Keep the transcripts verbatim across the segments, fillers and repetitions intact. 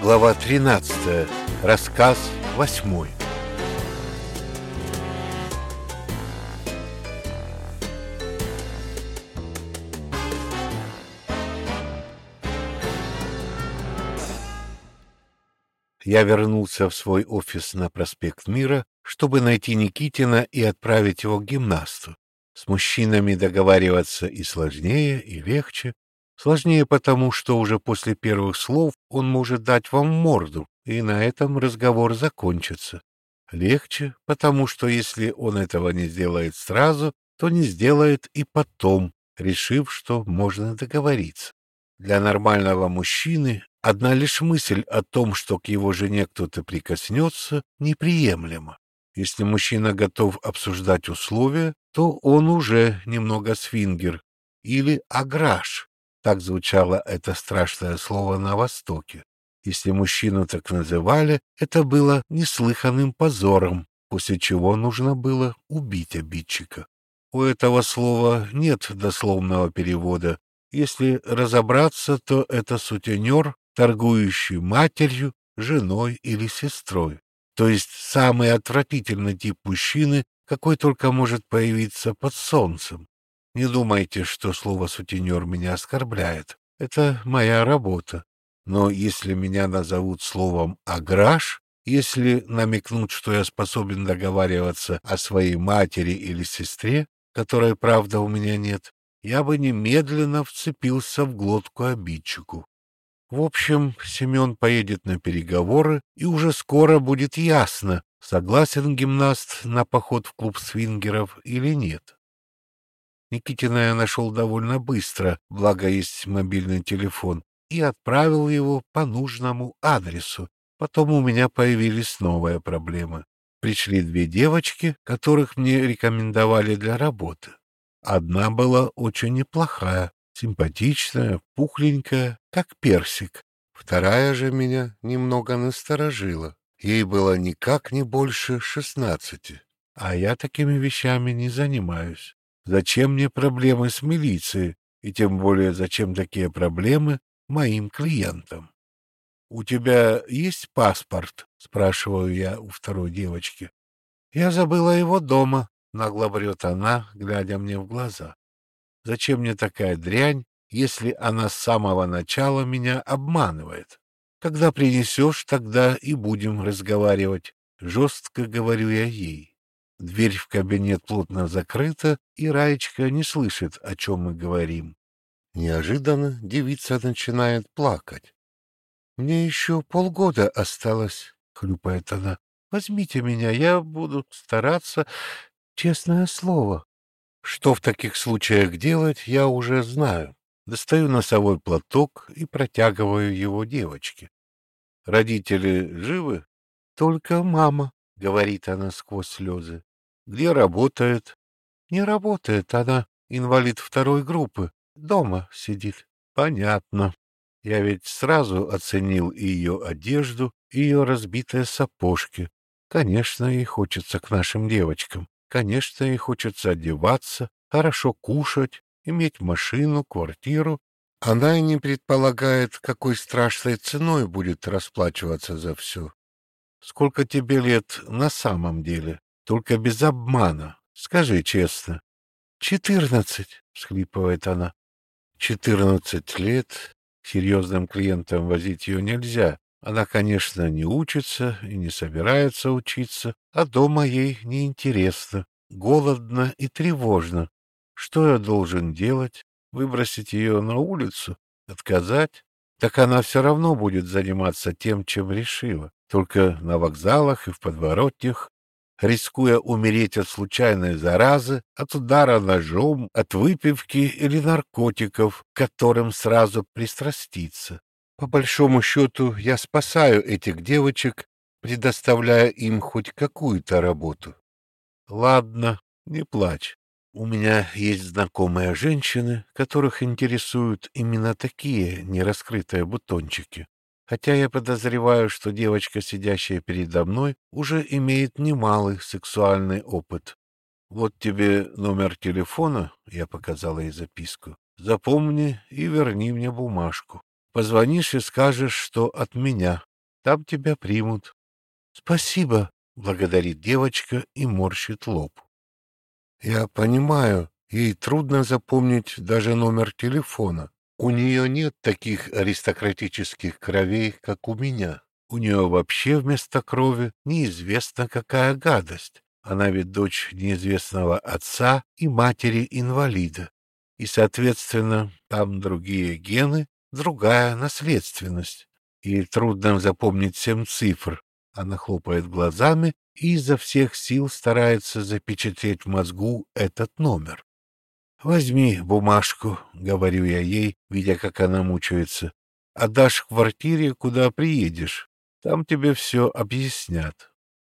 Глава тринадцатая. Рассказ восьмой. Я вернулся в свой офис на проспект Мира, чтобы найти Никитина и отправить его к гимнасту. С мужчинами договариваться и сложнее, и легче. Сложнее потому, что уже после первых слов он может дать вам морду, и на этом разговор закончится. Легче потому, что если он этого не сделает сразу, то не сделает и потом, решив, что можно договориться. Для нормального мужчины одна лишь мысль о том, что к его жене кто-то прикоснется, неприемлема. Если мужчина готов обсуждать условия, то он уже немного свингер или аграш. Так звучало это страшное слово на Востоке. Если мужчину так называли, это было неслыханным позором, после чего нужно было убить обидчика. У этого слова нет дословного перевода. Если разобраться, то это сутенер, торгующий матерью, женой или сестрой. То есть самый отвратительный тип мужчины, какой только может появиться под солнцем. Не думайте, что слово «сутенер» меня оскорбляет. Это моя работа. Но если меня назовут словом «аграш», если намекнут, что я способен договариваться о своей матери или сестре, которой, правда, у меня нет, я бы немедленно вцепился в глотку обидчику. В общем, Семен поедет на переговоры, и уже скоро будет ясно, согласен гимнаст на поход в клуб свингеров или нет. Никитина я нашел довольно быстро, благо есть мобильный телефон, и отправил его по нужному адресу. Потом у меня появились новые проблемы. Пришли две девочки, которых мне рекомендовали для работы. Одна была очень неплохая, симпатичная, пухленькая, как персик. Вторая же меня немного насторожила. Ей было никак не больше шестнадцати, а я такими вещами не занимаюсь. Зачем мне проблемы с милицией, и тем более зачем такие проблемы моим клиентам? — У тебя есть паспорт? — спрашиваю я у второй девочки. — Я забыла его дома, — нагло врет она, глядя мне в глаза. Зачем мне такая дрянь, если она с самого начала меня обманывает? Когда принесешь, тогда и будем разговаривать. Жестко говорю я ей. Дверь в кабинет плотно закрыта, и Раечка не слышит, о чем мы говорим. Неожиданно девица начинает плакать. — Мне еще полгода осталось, — хлюпает она. — Возьмите меня, я буду стараться, честное слово. Что в таких случаях делать, я уже знаю. Достаю носовой платок и протягиваю его девочке. — Родители живы? — Только мама, — говорит она сквозь слезы. — Где работает? — Не работает она, инвалид второй группы, дома сидит. — Понятно. Я ведь сразу оценил и ее одежду, и ее разбитые сапожки. Конечно, ей хочется к нашим девочкам. Конечно, ей хочется одеваться, хорошо кушать, иметь машину, квартиру. Она и не предполагает, какой страшной ценой будет расплачиваться за все. Сколько тебе лет на самом деле? Только без обмана. Скажи честно. — Четырнадцать, — всхлипывает она. — Четырнадцать лет. Серьезным клиентам возить ее нельзя. Она, конечно, не учится и не собирается учиться, а дома ей неинтересно, голодно и тревожно. Что я должен делать? Выбросить ее на улицу? Отказать? Так она все равно будет заниматься тем, чем решила, только на вокзалах и в подворотнях, рискуя умереть от случайной заразы, от удара ножом, от выпивки или наркотиков, к которым сразу пристраститься. По большому счету, я спасаю этих девочек, предоставляя им хоть какую-то работу. Ладно, не плачь. У меня есть знакомые женщины, которых интересуют именно такие нераскрытые бутончики. Хотя я подозреваю, что девочка, сидящая передо мной, уже имеет немалый сексуальный опыт. Вот тебе номер телефона, я показала ей записку. Запомни и верни мне бумажку. Позвонишь и скажешь, что от меня. там тебя примут. Спасибо, благодарит девочка и морщит лоб. Я понимаю, ей трудно запомнить даже номер телефона. У нее нет таких аристократических кровей, как у меня. У нее вообще вместо крови неизвестно какая гадость. Она ведь дочь неизвестного отца и матери-инвалида. И, соответственно, там другие гены, другая наследственность. Ей трудно запомнить семь цифр. Она хлопает глазами и изо всех сил старается запечатлеть в мозгу этот номер. «Возьми бумажку», — говорю я ей, видя, как она мучается. «Отдашь в квартире, куда приедешь. Там тебе все объяснят».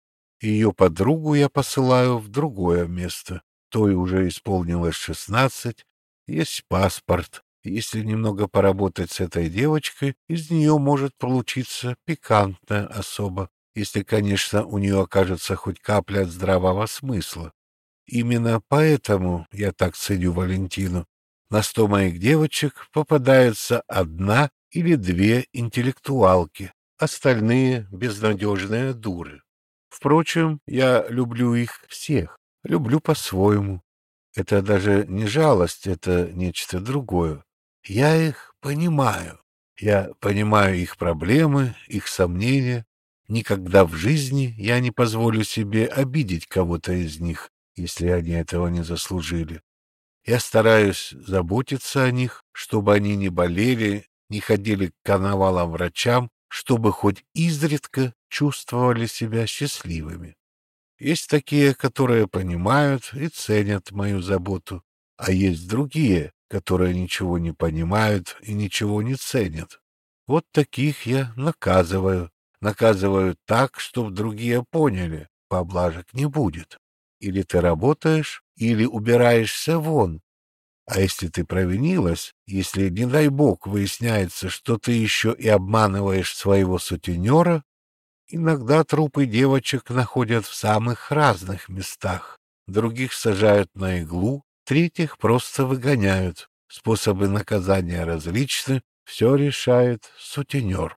Ее подругу я посылаю в другое место. Той уже исполнилось шестнадцать, есть паспорт. Если немного поработать с этой девочкой, из нее может получиться пикантная особа, если, конечно, у нее окажется хоть капля здравого смысла. Именно поэтому я так ценю Валентину. На сто моих девочек попадается одна или две интеллектуалки, остальные — безнадежные дуры. Впрочем, я люблю их всех, люблю по-своему. Это даже не жалость, это нечто другое. Я их понимаю. Я понимаю их проблемы, их сомнения. Никогда в жизни я не позволю себе обидеть кого-то из них, если они этого не заслужили. Я стараюсь заботиться о них, чтобы они не болели, не ходили к карнавалам врачам, чтобы хоть изредка чувствовали себя счастливыми. Есть такие, которые понимают и ценят мою заботу, а есть другие, которые ничего не понимают и ничего не ценят. Вот таких я наказываю. Наказываю так, чтобы другие поняли, поблажек не будет. Или ты работаешь, или убираешься вон. А если ты провинилась, если, не дай бог, выясняется, что ты еще и обманываешь своего сутенера, иногда трупы девочек находят в самых разных местах. Других сажают на иглу, третьих просто выгоняют. Способы наказания различны, все решает сутенер.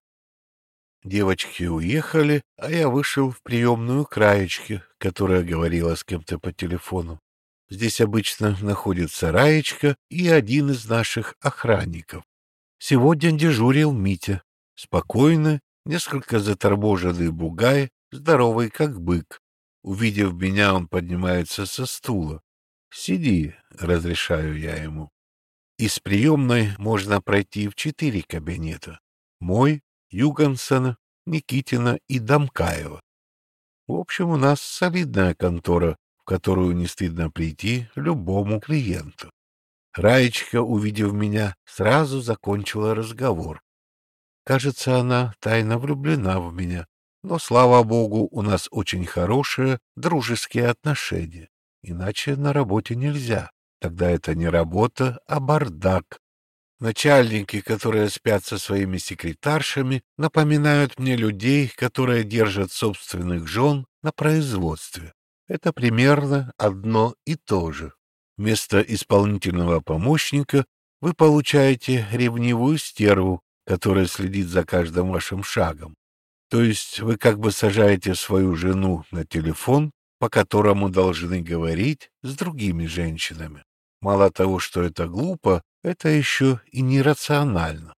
Девочки уехали, а я вышел в приемную Краечки, которая говорила с кем-то по телефону. Здесь обычно находится Раечка и один из наших охранников. Сегодня дежурил Митя. Спокойно, несколько заторможенный бугай, здоровый как бык. Увидев меня, он поднимается со стула. «Сиди», — разрешаю я ему. Из приемной можно пройти в четыре кабинета. Мой, Югансена, Никитина и Дамкаева. В общем, у нас солидная контора, в которую не стыдно прийти любому клиенту. Раечка, увидев меня, сразу закончила разговор. Кажется, она тайно влюблена в меня, но, слава богу, у нас очень хорошие дружеские отношения. Иначе на работе нельзя. Тогда это не работа, а бардак. Начальники, которые спят со своими секретаршами, напоминают мне людей, которые держат собственных жен на производстве. Это примерно одно и то же. Вместо исполнительного помощника вы получаете ревнивую стерву, которая следит за каждым вашим шагом. То есть вы как бы сажаете свою жену на телефон, по которому должны говорить с другими женщинами. Мало того, что это глупо, это еще и нерационально.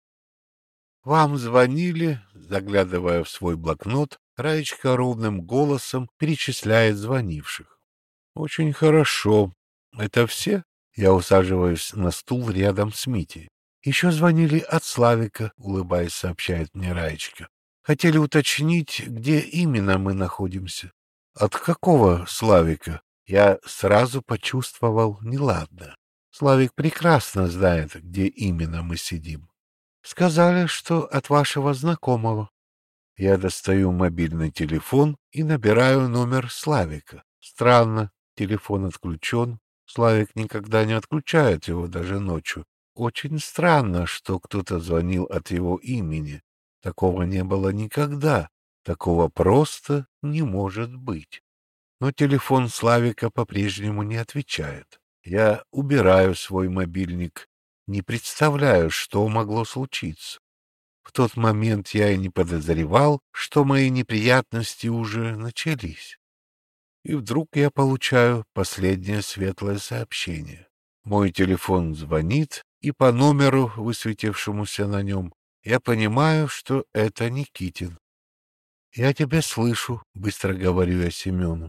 «Вам звонили?» — заглядывая в свой блокнот, Раечка ровным голосом перечисляет звонивших. «Очень хорошо. Это все?» Я усаживаюсь на стул рядом с Митей. «Еще звонили от Славика», — улыбаясь, сообщает мне Раечка. «Хотели уточнить, где именно мы находимся». «От какого Славика?» Я сразу почувствовал неладное. Славик прекрасно знает, где именно мы сидим. «Сказали, что от вашего знакомого». Я достаю мобильный телефон и набираю номер Славика. Странно, телефон отключен. Славик никогда не отключает его даже ночью. Очень странно, что кто-то звонил от его имени. Такого не было никогда. Такого просто не может быть. Но телефон Славика по-прежнему не отвечает. Я убираю свой мобильник. Не представляю, что могло случиться. В тот момент я и не подозревал, что мои неприятности уже начались. И вдруг я получаю последнее светлое сообщение. Мой телефон звонит, и по номеру, высветившемуся на нем, я понимаю, что это Никитин. «Я тебя слышу», — быстро говорю я Семену.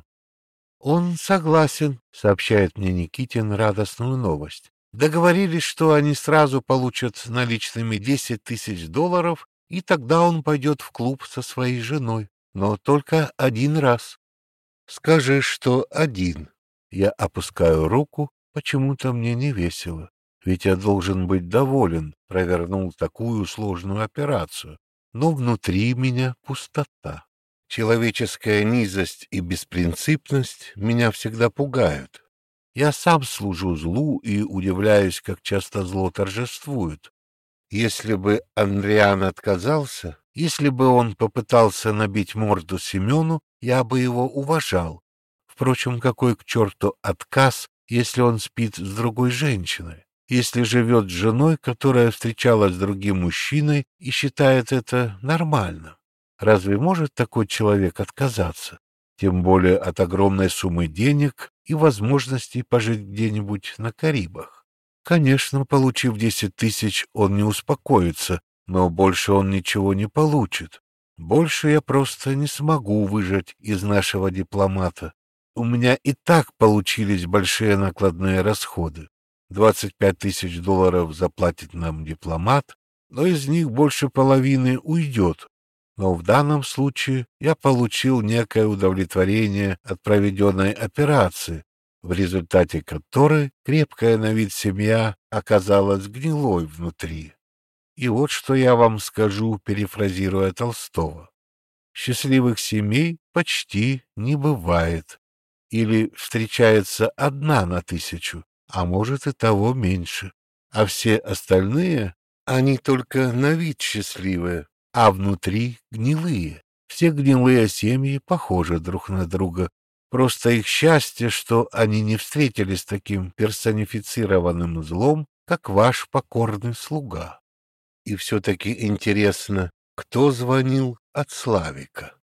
«Он согласен», — сообщает мне Никитин радостную новость. Договорились, что они сразу получат наличными десять тысяч долларов, и тогда он пойдет в клуб со своей женой, но только один раз. Скажи, что один. Я опускаю руку, почему-то мне не весело. Ведь я должен быть доволен, провернул такую сложную операцию. Но внутри меня пустота. Человеческая низость и беспринципность меня всегда пугают. Я сам служу злу и удивляюсь, как часто зло торжествует. Если бы Андриан отказался, если бы он попытался набить морду Семену, я бы его уважал. Впрочем, какой к черту отказ, если он спит с другой женщиной? Если живет с женой, которая встречалась с другим мужчиной и считает это нормальным? Разве может такой человек отказаться? Тем более от огромной суммы денег и возможности пожить где-нибудь на Карибах. Конечно, получив десять тысяч, он не успокоится, но больше он ничего не получит. Больше я просто не смогу выжать из нашего дипломата. У меня и так получились большие накладные расходы. двадцать пять тысяч долларов заплатит нам дипломат, но из них больше половины уйдет. Но в данном случае я получил некое удовлетворение от проведенной операции, в результате которой крепкая на вид семья оказалась гнилой внутри. И вот что я вам скажу, перефразируя Толстого. Счастливых семей почти не бывает. Или встречается одна на тысячу, а может и того меньше. А все остальные, они только на вид счастливые, а внутри гнилые. Все гнилые семьи похожи друг на друга. Просто их счастье, что они не встретились с таким персонифицированным злом, как ваш покорный слуга. И все-таки интересно, кто звонил от Славика?